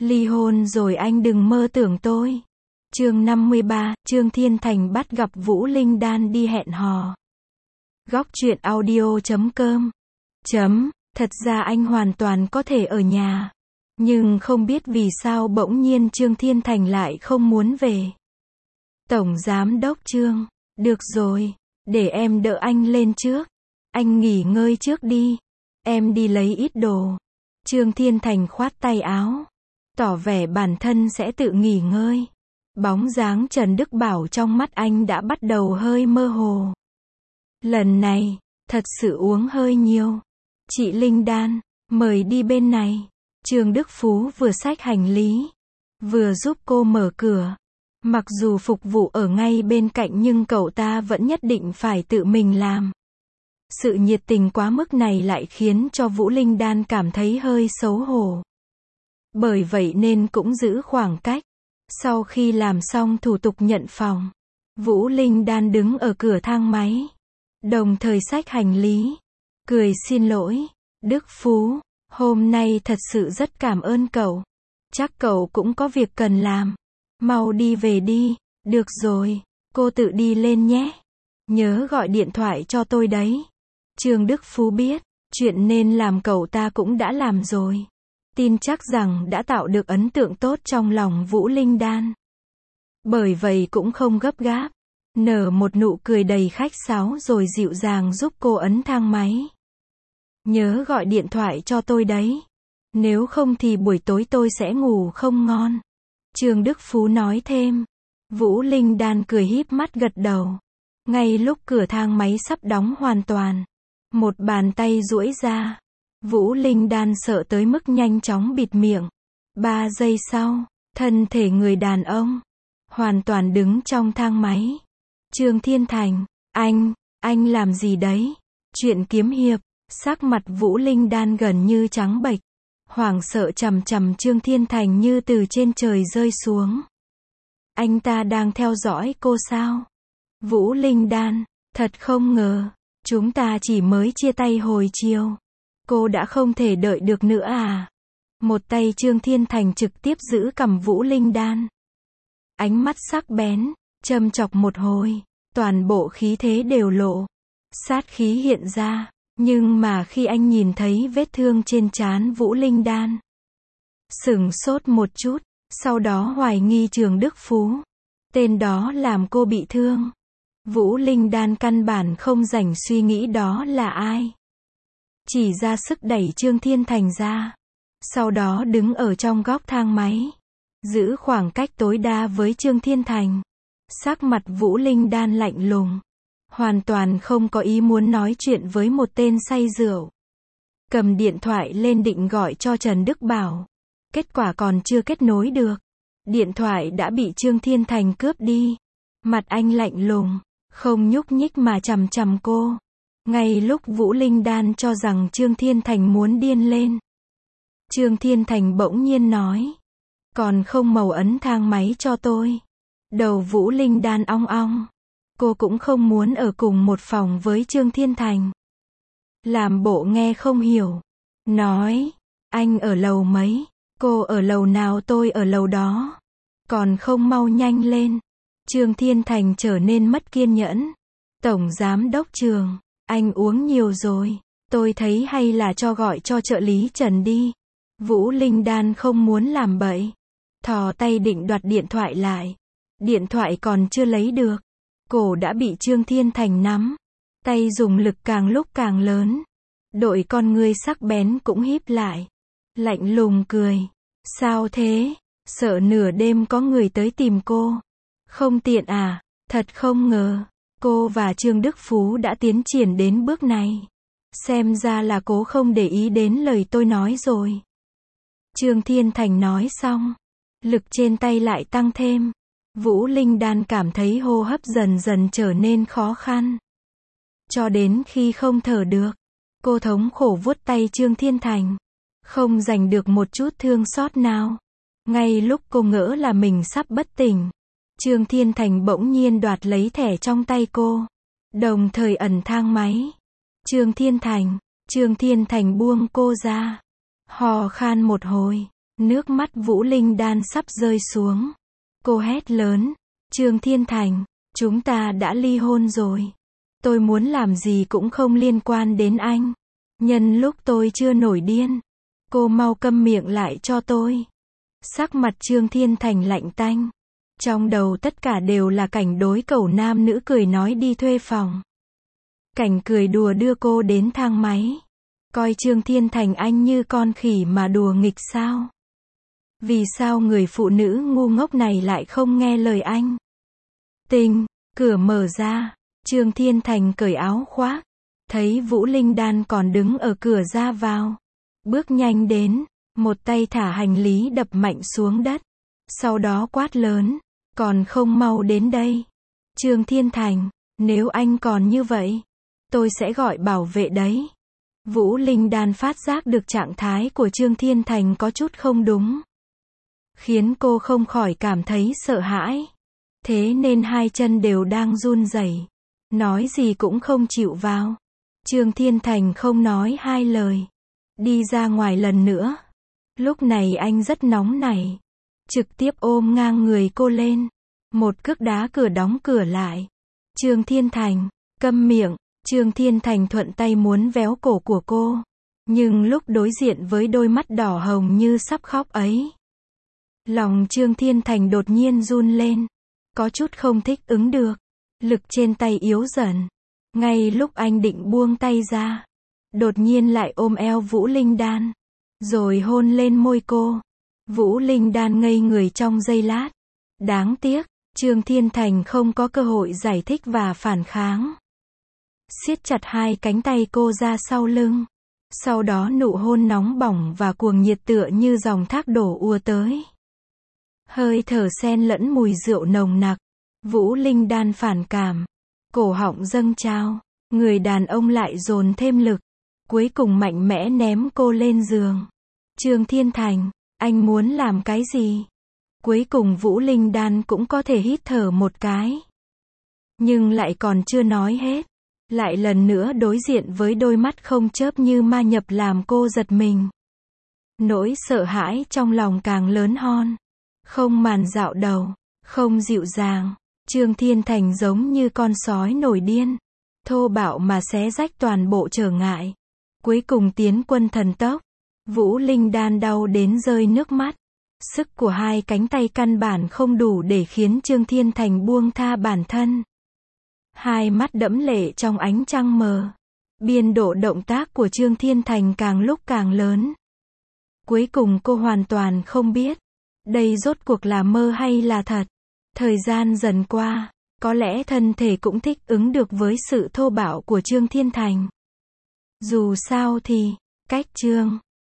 Ly hôn rồi anh đừng mơ tưởng tôi. Chương 53, Trương Thiên Thành bắt gặp Vũ Linh Đan đi hẹn hò. Góc truyện audio.com. Thật ra anh hoàn toàn có thể ở nhà. Nhưng không biết vì sao bỗng nhiên Trương Thiên Thành lại không muốn về. Tổng Giám đốc Trương, được rồi, để em đỡ anh lên trước. Anh nghỉ ngơi trước đi. Em đi lấy ít đồ. Trương Thiên Thành khoát tay áo, tỏ vẻ bản thân sẽ tự nghỉ ngơi. Bóng dáng Trần Đức Bảo trong mắt anh đã bắt đầu hơi mơ hồ. Lần này, thật sự uống hơi nhiều. Chị Linh Đan, mời đi bên này. Trương Đức Phú vừa xách hành lý, vừa giúp cô mở cửa. Mặc dù phục vụ ở ngay bên cạnh nhưng cậu ta vẫn nhất định phải tự mình làm. Sự nhiệt tình quá mức này lại khiến cho Vũ Linh Đan cảm thấy hơi xấu hổ. Bởi vậy nên cũng giữ khoảng cách. Sau khi làm xong thủ tục nhận phòng, Vũ Linh Đan đứng ở cửa thang máy, đồng thời xách hành lý, cười xin lỗi. Đức Phú, hôm nay thật sự rất cảm ơn cậu. Chắc cậu cũng có việc cần làm. Mau đi về đi. Được rồi, cô tự đi lên nhé. Nhớ gọi điện thoại cho tôi đấy. Trương Đức Phú biết, chuyện nên làm cậu ta cũng đã làm rồi. Tin chắc rằng đã tạo được ấn tượng tốt trong lòng Vũ Linh Đan. Bởi vậy cũng không gấp gáp, nở một nụ cười đầy khách sáo rồi dịu dàng giúp cô ấn thang máy. Nhớ gọi điện thoại cho tôi đấy. Nếu không thì buổi tối tôi sẽ ngủ không ngon. Trương Đức Phú nói thêm. Vũ Linh Đan cười híp mắt gật đầu. Ngay lúc cửa thang máy sắp đóng hoàn toàn, một bàn tay duỗi ra. Vũ Linh Đan sợ tới mức nhanh chóng bịt miệng. 3 giây sau, thân thể người đàn ông hoàn toàn đứng trong thang máy. Trương Thiên Thành, anh làm gì đấy? Chuyện kiếm hiệp. Sắc mặt Vũ Linh Đan gần như trắng bệch, hoảng sợ chằm chằm Trương Thiên Thành như từ trên trời rơi xuống. Anh ta đang theo dõi cô sao? Vũ Linh Đan, thật không ngờ, chúng ta chỉ mới chia tay hồi chiều. Cô đã không thể đợi được nữa à? Một tay Trương Thiên Thành trực tiếp giữ cằm Vũ Linh Đan. Ánh mắt sắc bén, châm chọc một hồi, toàn bộ khí thế đều lộ. Sát khí hiện ra, nhưng mà khi anh nhìn thấy vết thương trên trán Vũ Linh Đan, sửng sốt một chút, sau đó hoài nghi Trương Đức Phú. Tên đó làm cô bị thương. Vũ Linh Đan căn bản không rảnh suy nghĩ đó là ai. Chỉ ra sức đẩy Trương Thiên Thành ra. Sau đó đứng ở trong góc thang máy, giữ khoảng cách tối đa với Trương Thiên Thành. Sắc mặt Vũ Linh Đan lạnh lùng, hoàn toàn không có ý muốn nói chuyện với một tên say rượu. Cầm điện thoại lên định gọi cho Trần Đức Bảo. Kết quả còn chưa kết nối được. Điện thoại đã bị Trương Thiên Thành cướp đi. Mặt anh lạnh lùng, không nhúc nhích mà chằm chằm cô. Ngay lúc Vũ Linh Đan cho rằng Trương Thiên Thành muốn điên lên, Trương Thiên Thành bỗng nhiên nói. Còn không mau ấn thang máy cho tôi. Đầu Vũ Linh Đan ong ong. Cô cũng không muốn ở cùng một phòng với Trương Thiên Thành. Làm bộ nghe không hiểu. Nói, anh ở lầu mấy? Cô ở lầu nào tôi ở lầu đó. Còn không mau nhanh lên. Trương Thiên Thành trở nên mất kiên nhẫn. Tổng Giám đốc Trương, anh uống nhiều rồi. Tôi thấy hay là gọi cho trợ lý Trần đi. Vũ Linh Đan không muốn làm bậy. Thò tay định đoạt điện thoại lại. Điện thoại còn chưa lấy được. Cổ đã bị Trương Thiên Thành nắm. Tay dùng lực càng lúc càng lớn. Đội con ngươi sắc bén cũng híp lại. Lạnh lùng cười. Sao thế? Sợ nửa đêm có người tới tìm cô. Không tiện à? Thật không ngờ. Cô và Trương Đức Phú đã tiến triển đến bước này. Xem ra là cố không để ý đến lời tôi nói rồi. Trương Thiên Thành nói xong. Lực trên tay lại tăng thêm. Vũ Linh Đan cảm thấy hô hấp dần dần trở nên khó khăn. Cho đến khi không thở được, cô thống khổ vuốt tay Trương Thiên Thành. Không giành được một chút thương xót nào. Ngay lúc cô ngỡ là mình sắp bất tỉnh, Trương Thiên Thành bỗng nhiên đoạt lấy thẻ trong tay cô. Đồng thời ẩn thang máy. Trương Thiên Thành buông cô ra. Hò khan một hồi. Nước mắt Vũ Linh Đan sắp rơi xuống. Cô hét lớn, Trương Thiên Thành, chúng ta đã ly hôn rồi. Tôi muốn làm gì cũng không liên quan đến anh. Nhân lúc tôi chưa nổi điên, cô mau câm miệng lại cho tôi. Sắc mặt Trương Thiên Thành lạnh tanh. Trong đầu tất cả đều là cảnh đối cẩu nam nữ cười nói đi thuê phòng. Cảnh cười đùa đưa cô đến thang máy. Coi Trương Thiên Thành anh như con khỉ mà đùa nghịch sao? Vì sao người phụ nữ ngu ngốc này lại không nghe lời anh? Tinh, cửa mở ra, Trương Thiên Thành cởi áo khoác, thấy Vũ Linh Đan còn đứng ở cửa ra vào. Bước nhanh đến, một tay thả hành lý đập mạnh xuống đất. Sau đó quát lớn, còn không mau đến đây. Trương Thiên Thành, nếu anh còn như vậy, tôi sẽ gọi bảo vệ đấy. Vũ Linh Đan phát giác được trạng thái của Trương Thiên Thành có chút không đúng, khiến cô không khỏi cảm thấy sợ hãi. Thế nên hai chân đều đang run rẩy, nói gì cũng không chịu vào. Trương Thiên Thành không nói hai lời, đi ra ngoài lần nữa. Lúc này anh rất nóng nảy, trực tiếp ôm ngang người cô lên, một cước đá cửa đóng cửa lại. Trương Thiên Thành, câm miệng. Trương Thiên Thành thuận tay muốn véo cổ của cô, nhưng lúc đối diện với đôi mắt đỏ hồng như sắp khóc ấy, lòng Trương Thiên Thành đột nhiên run lên, có chút không thích ứng được, lực trên tay yếu dần. Ngay lúc anh định buông tay ra, đột nhiên lại ôm eo Vũ Linh Đan, rồi hôn lên môi cô. Vũ Linh Đan ngây người trong giây lát. Đáng tiếc, Trương Thiên Thành không có cơ hội giải thích và phản kháng. Siết chặt hai cánh tay cô ra sau lưng. Sau đó nụ hôn nóng bỏng và cuồng nhiệt tựa như dòng thác đổ ùa tới. Hơi thở xen lẫn mùi rượu nồng nặc. Vũ Linh Đan phản cảm. Cổ họng dâng trào. Người đàn ông lại dồn thêm lực. Cuối cùng mạnh mẽ ném cô lên giường. Trương Thiên Thành, anh muốn làm cái gì? Cuối cùng Vũ Linh Đan cũng có thể hít thở một cái. Nhưng lại còn chưa nói hết. Lại lần nữa đối diện với đôi mắt không chớp như ma nhập làm cô giật mình. Nỗi sợ hãi trong lòng càng lớn hơn. Không màn dạo đầu, không dịu dàng. Trương Thiên Thành giống như con sói nổi điên, thô bạo mà xé rách toàn bộ trở ngại. Cuối cùng tiến quân thần tốc. Vũ Linh Đan đau đến rơi nước mắt. Sức của hai cánh tay căn bản không đủ để khiến Trương Thiên Thành buông tha bản thân. Hai mắt đẫm lệ trong ánh trăng mờ. Biên độ động tác của Trương Thiên Thành càng lúc càng lớn. Cuối cùng cô hoàn toàn không biết, đây rốt cuộc là mơ hay là thật. Thời gian dần qua, có lẽ thân thể cũng thích ứng được với sự thô bạo của Trương Thiên Thành. Dù sao thì, cách Trương